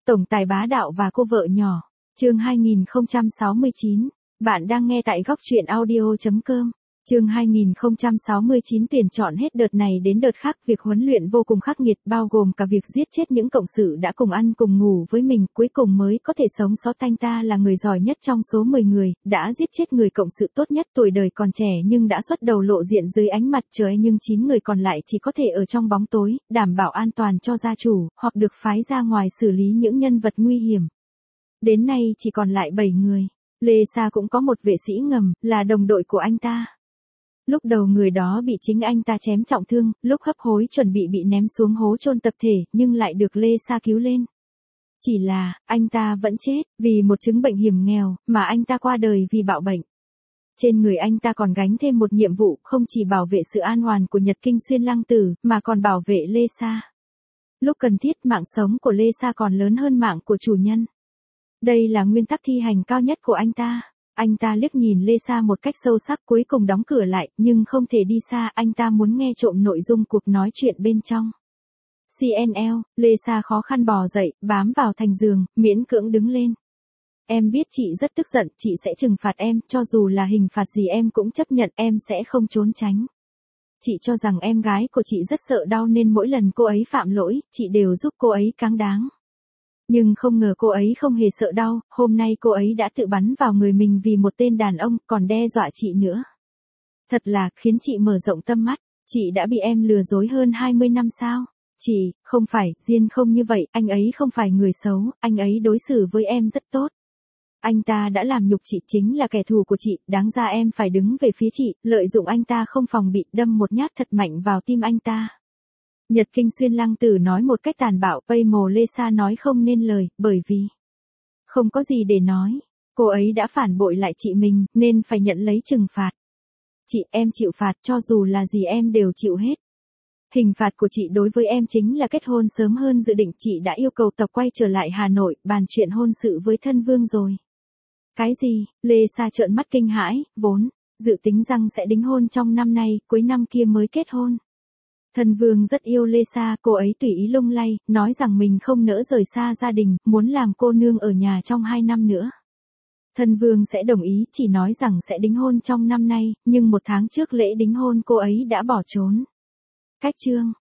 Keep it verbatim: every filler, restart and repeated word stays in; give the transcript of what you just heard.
Tổng tài bá đạo và cô vợ nhỏ. Chương hai nghìn không trăm sáu mươi chín. Bạn đang nghe tại góc truyện audio chấm com. Chương hai nghìn không trăm sáu mươi chín tuyển chọn hết đợt này đến đợt khác, việc huấn luyện vô cùng khắc nghiệt, bao gồm cả việc giết chết những cộng sự đã cùng ăn cùng ngủ với mình, cuối cùng mới có thể sống sót. Anh ta là người giỏi nhất trong số mười người, đã giết chết người cộng sự tốt nhất, tuổi đời còn trẻ nhưng đã xuất đầu lộ diện dưới ánh mặt trời, nhưng chín người còn lại chỉ có thể ở trong bóng tối, đảm bảo an toàn cho gia chủ, hoặc được phái ra ngoài xử lý những nhân vật nguy hiểm. Đến nay chỉ còn lại bảy người. Lê Sa cũng có một vệ sĩ ngầm, là đồng đội của anh ta. Lúc đầu người đó bị chính anh ta chém trọng thương, lúc hấp hối chuẩn bị bị ném xuống hố chôn tập thể, nhưng lại được Lê Sa cứu lên. Chỉ là, anh ta vẫn chết, vì một chứng bệnh hiểm nghèo, mà anh ta qua đời vì bạo bệnh. Trên người anh ta còn gánh thêm một nhiệm vụ, không chỉ bảo vệ sự an toàn của Nhật Kinh Xuyên Lăng Tử, mà còn bảo vệ Lê Sa. Lúc cần thiết, mạng sống của Lê Sa còn lớn hơn mạng của chủ nhân. Đây là nguyên tắc thi hành cao nhất của anh ta. Anh ta liếc nhìn Lê Sa một cách sâu sắc, cuối cùng đóng cửa lại, nhưng không thể đi xa, anh ta muốn nghe trộm nội dung cuộc nói chuyện bên trong. xê en lờ, Lê Sa khó khăn bò dậy, bám vào thành giường, miễn cưỡng đứng lên. Em biết chị rất tức giận, chị sẽ trừng phạt em, cho dù là hình phạt gì em cũng chấp nhận, em sẽ không trốn tránh. Chị cho rằng em gái của chị rất sợ đau nên mỗi lần cô ấy phạm lỗi, chị đều giúp cô ấy cáng đáng. Nhưng không ngờ cô ấy không hề sợ đau, hôm nay cô ấy đã tự bắn vào người mình vì một tên đàn ông, còn đe dọa chị nữa. Thật là, khiến chị mở rộng tâm mắt, chị đã bị em lừa dối hơn hai mươi năm sao? Chị, không phải, Diên không như vậy, anh ấy không phải người xấu, anh ấy đối xử với em rất tốt. Anh ta đã làm nhục chị, chính là kẻ thù của chị, đáng ra em phải đứng về phía chị, lợi dụng anh ta không phòng bị, đâm một nhát thật mạnh vào tim anh ta. Nhật Kinh Xuyên Lăng Tử nói một cách tàn bạo, Pây Mồ Lê Sa nói không nên lời, bởi vì không có gì để nói. Cô ấy đã phản bội lại chị mình, nên phải nhận lấy trừng phạt. Chị, em chịu phạt, cho dù là gì em đều chịu hết. Hình phạt của chị đối với em chính là kết hôn sớm hơn dự định, chị đã yêu cầu tộc quay trở lại Hà Nội, bàn chuyện hôn sự với thân vương rồi. Cái gì? Lê Sa trợn mắt kinh hãi, vốn dự tính rằng sẽ đính hôn trong năm nay, cuối năm kia mới kết hôn. Thân vương rất yêu Lê Sa, cô ấy tùy ý lung lay, nói rằng mình không nỡ rời xa gia đình, muốn làm cô nương ở nhà trong hai năm nữa. Thân vương sẽ đồng ý, chỉ nói rằng sẽ đính hôn trong năm nay, nhưng một tháng trước lễ đính hôn cô ấy đã bỏ trốn. Cách chương